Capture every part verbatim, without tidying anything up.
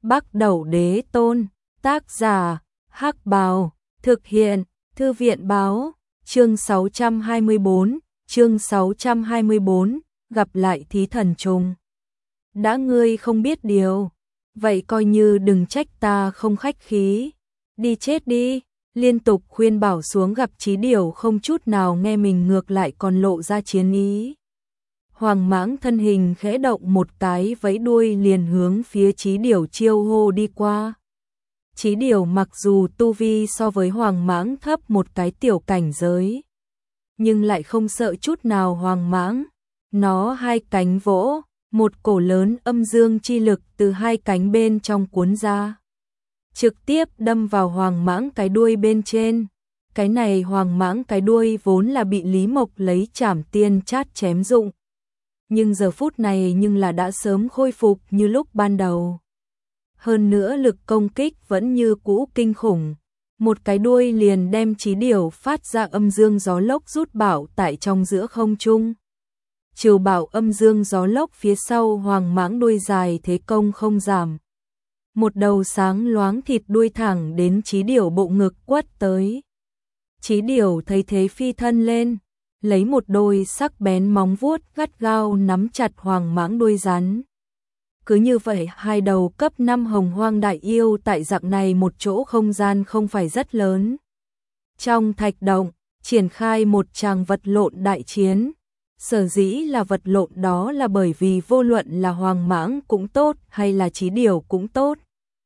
Bắc Đẩu Đế Tôn, tác giả, Hắc Bào, thực hiện, Thư viện báo, chương sáu trăm hai mươi bốn, chương sáu trăm hai mươi bốn, gặp lại thí thần trùng. Đã ngươi không biết điều, vậy coi như đừng trách ta không khách khí, đi chết đi, liên tục khuyên bảo xuống gặp Chí Điểu không chút nào nghe mình ngược lại còn lộ ra chiến ý. Hoàng Mãng thân hình khẽ động một cái vẫy đuôi liền hướng phía Chí Điểu chiêu hô đi qua. Chí Điểu mặc dù tu vi so với Hoàng Mãng thấp một cái tiểu cảnh giới, nhưng lại không sợ chút nào Hoàng Mãng. Nó hai cánh vỗ, một cổ lớn âm dương chi lực từ hai cánh bên trong cuốn ra, trực tiếp đâm vào Hoàng Mãng cái đuôi bên trên. Cái này Hoàng Mãng cái đuôi vốn là bị Lý Mộc lấy trảm tiên chát chém dụng, nhưng giờ phút này nhưng là đã sớm khôi phục như lúc ban đầu. Hơn nữa lực công kích vẫn như cũ kinh khủng, một cái đuôi liền đem Chí Điểu phát ra âm dương gió lốc rút bảo tại trong giữa không trung. Trừ bảo âm dương gió lốc phía sau Hoàng Mãng đuôi dài thế công không giảm. Một đầu sáng loáng thịt đuôi thẳng đến Chí Điểu bộ ngực quất tới. Chí Điểu thấy thế phi thân lên, lấy một đôi sắc bén móng vuốt gắt gao nắm chặt Hoàng Mãng đuôi rắn. Cứ như vậy hai đầu cấp năm hồng hoang đại yêu tại dạng này một chỗ không gian không phải rất lớn. Trong thạch động, triển khai một tràng vật lộn đại chiến. Sở dĩ là vật lộn đó là bởi vì vô luận là Hoàng Mãng cũng tốt hay là Chí Điểu cũng tốt,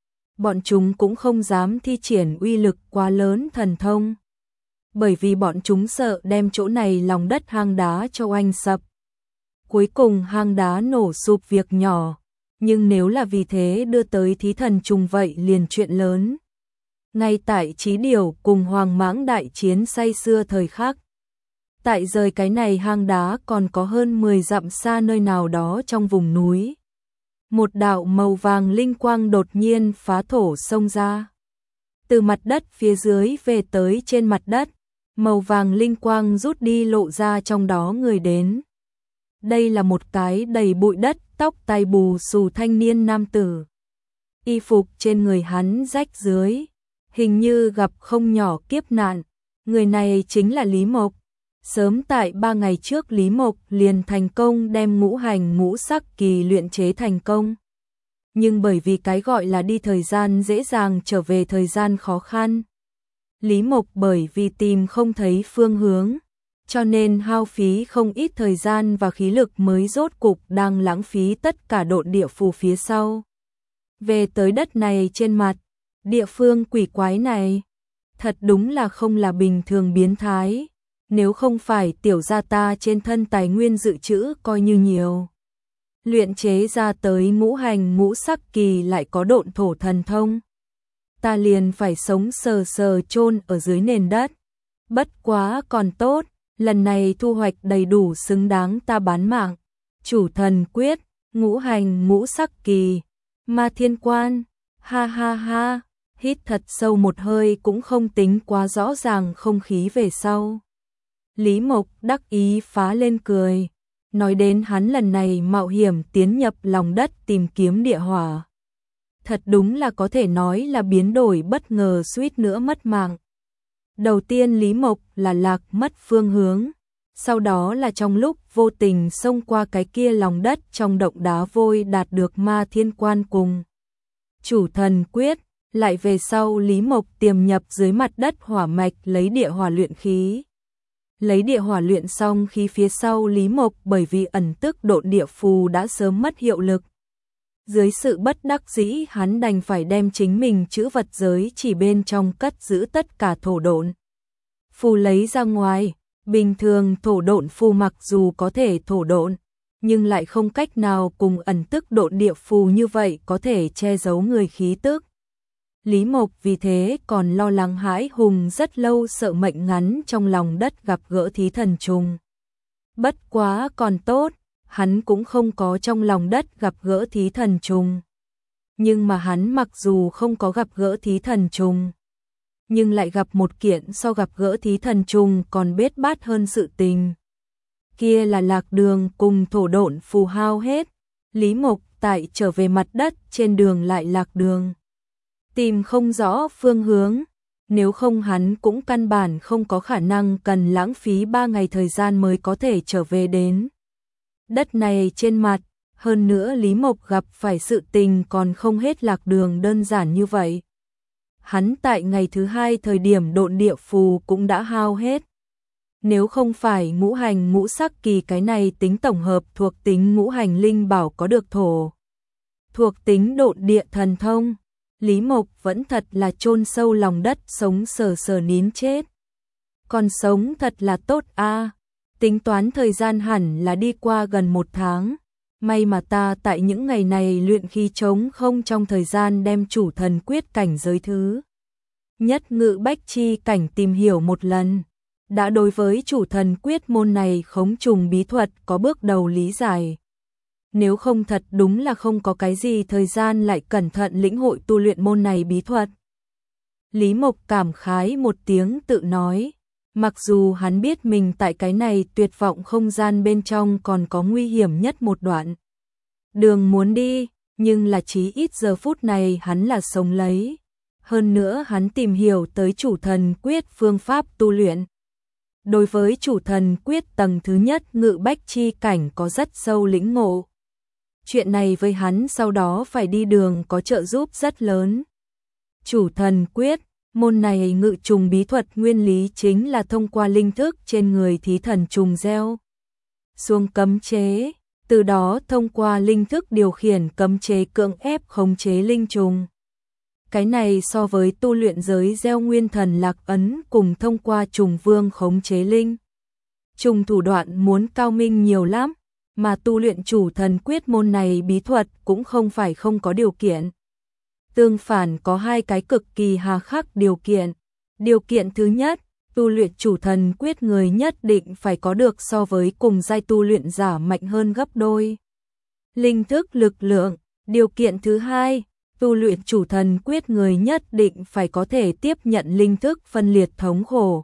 bọn chúng cũng không dám thi triển uy lực quá lớn thần thông, bởi vì bọn chúng sợ đem chỗ này lòng đất hang đá cho oanh sập. Cuối cùng hang đá nổ sụp việc nhỏ, nhưng nếu là vì thế đưa tới thí thần trùng vậy liền chuyện lớn. Ngay tại Chí Điểu cùng Hoàng Mãng đại chiến say sưa thời khắc, tại rời cái này hang đá còn có hơn mười dặm xa nơi nào đó trong vùng núi, một đạo màu vàng linh quang đột nhiên phá thổ xông ra. Từ mặt đất phía dưới về tới trên mặt đất, màu vàng linh quang rút đi lộ ra trong đó người đến. Đây là một cái đầy bụi đất, tóc tai bù xù thanh niên nam tử. Y phục trên người hắn rách rưới, hình như gặp không nhỏ kiếp nạn. Người này chính là Lý Mộc. Sớm tại ba ngày trước Lý Mộc liền thành công đem ngũ hành ngũ sắc kỳ luyện chế thành công. Nhưng bởi vì cái gọi là đi thời gian dễ dàng trở về thời gian khó khăn, Lý Mộc bởi vì tìm không thấy phương hướng, cho nên hao phí không ít thời gian và khí lực mới rốt cục đang lãng phí tất cả độn địa phù phía sau. Về tới đất này trên mặt, địa phương quỷ quái này, thật đúng là không là bình thường biến thái. Nếu không phải tiểu gia ta trên thân tài nguyên dự trữ coi như nhiều, luyện chế ra tới ngũ hành ngũ sắc kỳ lại có độn thổ thần thông, ta liền phải sống sờ sờ chôn ở dưới nền đất. Bất quá còn tốt, lần này thu hoạch đầy đủ xứng đáng ta bán mạng. Chủ thần quyết, ngũ hành ngũ sắc kỳ, ma thiên quan, ha ha ha, hít thật sâu một hơi cũng không tính quá rõ ràng không khí về sau. Lý Mộc đắc ý phá lên cười, nói đến hắn lần này mạo hiểm tiến nhập lòng đất tìm kiếm địa hỏa. Thật đúng là có thể nói là biến đổi bất ngờ suýt nữa mất mạng. Đầu tiên Lý Mộc là lạc mất phương hướng, sau đó là trong lúc vô tình xông qua cái kia lòng đất trong động đá vôi đạt được ma thiên quan cùng chủ thần quyết, lại về sau Lý Mộc tiềm nhập dưới mặt đất hỏa mạch lấy địa hỏa luyện khí. Lấy địa hỏa luyện xong khí phía sau Lý Mộc bởi vì ẩn tức độn địa phù đã sớm mất hiệu lực. Dưới sự bất đắc dĩ hắn đành phải đem chính mình chữ vật giới chỉ bên trong cất giữ tất cả thổ độn phù lấy ra ngoài. Bình thường thổ độn phù mặc dù có thể thổ độn, nhưng lại không cách nào cùng ẩn tức độn địa phù như vậy có thể che giấu người khí tức. Lý Mộc vì thế còn lo lắng hãi hùng rất lâu, sợ mệnh ngắn trong lòng đất gặp gỡ thí thần trùng. Bất quá còn tốt, hắn cũng không có trong lòng đất gặp gỡ thí thần trùng. Nhưng mà hắn mặc dù không có gặp gỡ thí thần trùng, nhưng lại gặp một kiện so gặp gỡ thí thần trùng còn bết bát hơn sự tình. Kia là lạc đường cùng thổ độn phù hao hết. Lý Mộc tại trở về mặt đất trên đường lại lạc đường. Tìm không rõ phương hướng, nếu không hắn cũng căn bản không có khả năng cần lãng phí ba ngày thời gian mới có thể trở về đến đất này trên mặt. Hơn nữa Lý Mộc gặp phải sự tình còn không hết lạc đường đơn giản như vậy. Hắn tại ngày thứ hai thời điểm độn địa phù cũng đã hao hết. Nếu không phải ngũ hành ngũ sắc kỳ cái này tính tổng hợp thuộc tính ngũ hành linh bảo có được thổ thuộc tính độn địa thần thông, Lý Mộc vẫn thật là chôn sâu lòng đất sống sờ sờ nín chết. Còn sống thật là tốt a. Tính toán thời gian hẳn là đi qua gần một tháng. May mà ta tại những ngày này luyện khí trống không trong thời gian đem chủ thần quyết cảnh giới thứ nhất ngự bách chi cảnh tìm hiểu một lần. Đã đối với chủ thần quyết môn này khống trùng bí thuật có bước đầu lý giải. Nếu không thật đúng là không có cái gì thời gian lại cẩn thận lĩnh hội tu luyện môn này bí thuật. Lý Mộc cảm khái một tiếng tự nói. Mặc dù hắn biết mình tại cái này tuyệt vọng không gian bên trong còn có nguy hiểm nhất một đoạn đường muốn đi, nhưng là chí ít giờ phút này hắn là sống lấy. Hơn nữa hắn tìm hiểu tới chủ thần quyết phương pháp tu luyện. Đối với chủ thần quyết tầng thứ nhất ngự bách chi cảnh có rất sâu lĩnh ngộ. Chuyện này với hắn sau đó phải đi đường có trợ giúp rất lớn. Chủ thần quyết, môn này ngự trùng bí thuật nguyên lý chính là thông qua linh thức trên người thí thần trùng gieo xuống cấm chế, từ đó thông qua linh thức điều khiển cấm chế cưỡng ép khống chế linh trùng. Cái này so với tu luyện giới gieo nguyên thần lạc ấn cùng thông qua trùng vương khống chế linh trùng thủ đoạn muốn cao minh nhiều lắm, mà tu luyện chủ thần quyết môn này bí thuật cũng không phải không có điều kiện. Tương phản có hai cái cực kỳ hà khắc điều kiện. Điều kiện thứ nhất, tu luyện chủ thần quyết người nhất định phải có được so với cùng giai tu luyện giả mạnh hơn gấp đôi linh thức lực lượng. Điều kiện thứ hai, tu luyện chủ thần quyết người nhất định phải có thể tiếp nhận linh thức phân liệt thống khổ.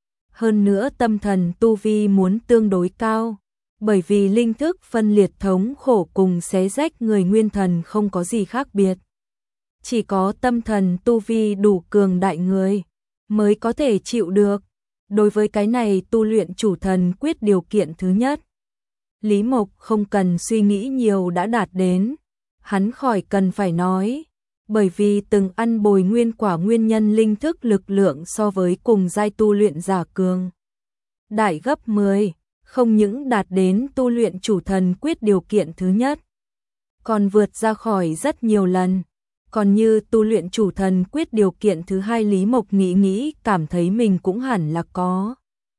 Hơn nữa tâm thần tu vi muốn tương đối cao, bởi vì linh thức phân liệt thống khổ cùng xé rách người nguyên thần không có gì khác biệt. Chỉ có tâm thần tu vi đủ cường đại người mới có thể chịu được. Đối với cái này tu luyện chủ thần quyết điều kiện thứ nhất, Lý Mộc không cần suy nghĩ nhiều đã đạt đến. Hắn khỏi cần phải nói, bởi vì từng ăn bồi nguyên quả nguyên nhân linh thức lực lượng so với cùng giai tu luyện giả cường đại gấp mười, không những đạt đến tu luyện chủ thần quyết điều kiện thứ nhất, còn vượt ra khỏi rất nhiều lần. Còn như tu luyện chủ thần quyết điều kiện thứ hai, Lý Mộc nghĩ nghĩ cảm thấy mình cũng hẳn là có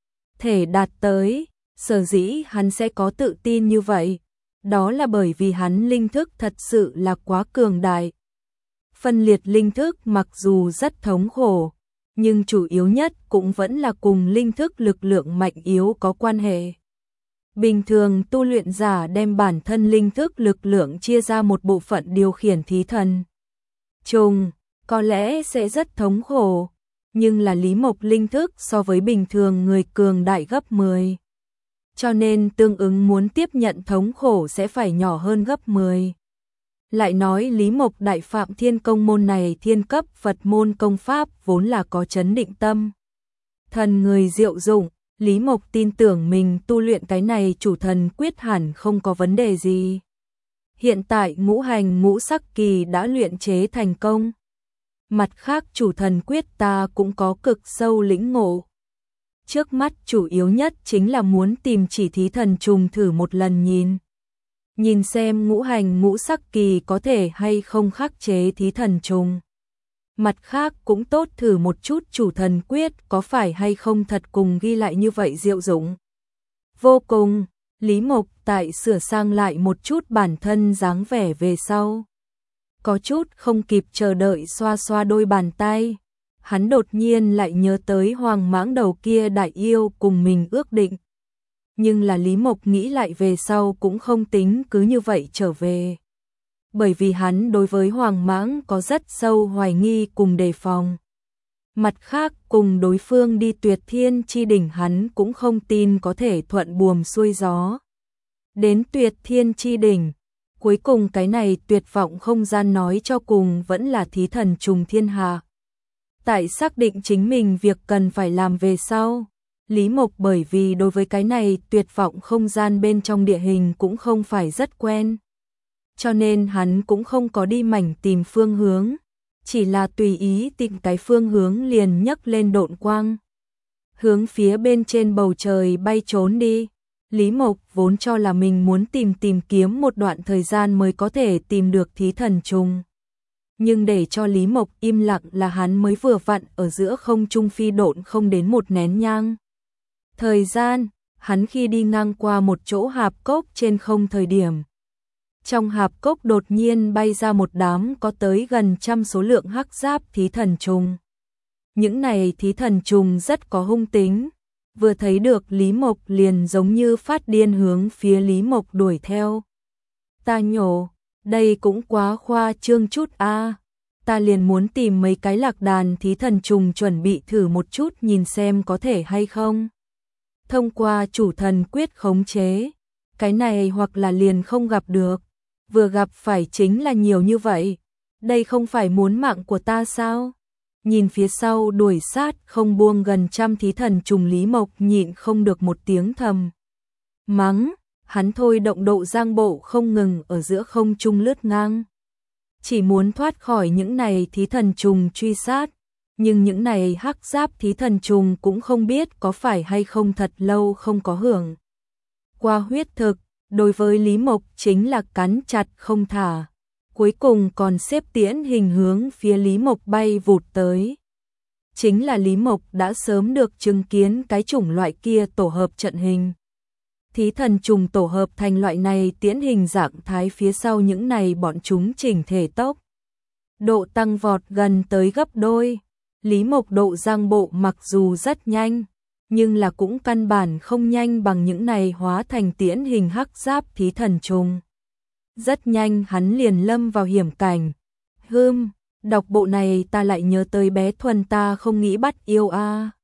thể đạt tới. Sở dĩ hắn sẽ có tự tin như vậy, đó là bởi vì hắn linh thức thật sự là quá cường đại. Phân liệt linh thức mặc dù rất thống khổ, nhưng chủ yếu nhất cũng vẫn là cùng linh thức lực lượng mạnh yếu có quan hệ. Bình thường tu luyện giả đem bản thân linh thức lực lượng chia ra một bộ phận điều khiển thí thần trùng, có lẽ sẽ rất thống khổ, nhưng là Lý Mộc linh thức so với bình thường người cường đại gấp mười. Cho nên tương ứng muốn tiếp nhận thống khổ sẽ phải nhỏ hơn gấp mười. Lại nói Lý Mộc đại phạm thiên công môn này thiên cấp Phật môn công pháp vốn là có chấn định tâm thần người diệu dụng. Lý Mộc tin tưởng mình tu luyện cái này chủ thần quyết hẳn không có vấn đề gì. Hiện tại ngũ hành ngũ sắc kỳ đã luyện chế thành công. Mặt khác chủ thần quyết ta cũng có cực sâu lĩnh ngộ. Trước mắt chủ yếu nhất chính là muốn tìm chỉ thí thần trùng thử một lần nhìn. Nhìn xem ngũ hành ngũ sắc kỳ có thể hay không khắc chế thí thần trùng. Mặt khác cũng tốt thử một chút chủ thần quyết có phải hay không thật cùng ghi lại như vậy diệu dụng. Vô cùng, Lý Mộc tại sửa sang lại một chút bản thân dáng vẻ về sau. Có chút không kịp chờ đợi xoa xoa đôi bàn tay. Hắn đột nhiên lại nhớ tới hoàng mãng đầu kia đại yêu cùng mình ước định. Nhưng là Lý Mộc nghĩ lại về sau cũng không tính cứ như vậy trở về. Bởi vì hắn đối với hoàng mãng có rất sâu hoài nghi cùng đề phòng. Mặt khác cùng đối phương đi tuyệt thiên chi đỉnh hắn cũng không tin có thể thuận buồm xuôi gió. Đến tuyệt thiên chi đỉnh, Cuối cùng cái này tuyệt vọng không gian nói cho cùng vẫn là thí thần trùng thiên hạ. Tại xác định chính mình việc cần phải làm về sau, Lý Mộc bởi vì đối với cái này tuyệt vọng không gian bên trong địa hình cũng không phải rất quen. Cho nên hắn cũng không có đi mảnh tìm phương hướng, chỉ là tùy ý tìm cái phương hướng liền nhấc lên độn quang. Hướng phía bên trên bầu trời bay trốn đi. Lý Mộc vốn cho là mình muốn tìm tìm kiếm một đoạn thời gian mới có thể tìm được thí thần trùng. Nhưng để cho Lý Mộc im lặng là hắn mới vừa vặn ở giữa không trung phi độn không đến một nén nhang. Thời gian, hắn khi đi ngang qua một chỗ hạp cốc trên không thời điểm. Trong hạp cốc đột nhiên bay ra một đám có tới gần trăm số lượng hắc giáp thí thần trùng. Những này thí thần trùng rất có hung tính. Vừa thấy được Lý Mộc liền giống như phát điên hướng phía Lý Mộc đuổi theo. Ta nhổ, đây cũng quá khoa trương chút a. Ta liền muốn tìm mấy cái lạc đàn thí thần trùng chuẩn bị thử một chút nhìn xem có thể hay không. Thông qua chủ thần quyết khống chế, cái này hoặc là liền không gặp được, vừa gặp phải chính là nhiều như vậy. Đây không phải muốn mạng của ta sao? Nhìn phía sau đuổi sát không buông gần trăm thí thần trùng Lý Mộc nhịn không được một tiếng thầm. Mắng, hắn thôi động độ giang bộ không ngừng ở giữa không trung lướt ngang. Chỉ muốn thoát khỏi những này thí thần trùng truy sát, nhưng những này hắc giáp thí thần trùng cũng không biết có phải hay không thật lâu không có hưởng. Qua huyết thực, đối với Lý Mộc chính là cắn chặt không thả. Cuối cùng còn xếp tiễn hình hướng phía Lý Mộc bay vụt tới. Chính là Lý Mộc đã sớm được chứng kiến cái chủng loại kia tổ hợp trận hình. Thí thần trùng tổ hợp thành loại này tiễn hình dạng thái phía sau những này bọn chúng chỉnh thể tốc. Độ tăng vọt gần tới gấp đôi. Lý Mộc độ giang bộ mặc dù rất nhanh, nhưng là cũng căn bản không nhanh bằng những này hóa thành tiễn hình hắc giáp thí thần trùng. Rất nhanh hắn liền lâm vào hiểm cảnh. Hưm, đọc bộ này ta lại nhớ tới bé Thuần ta không nghĩ bắt yêu a.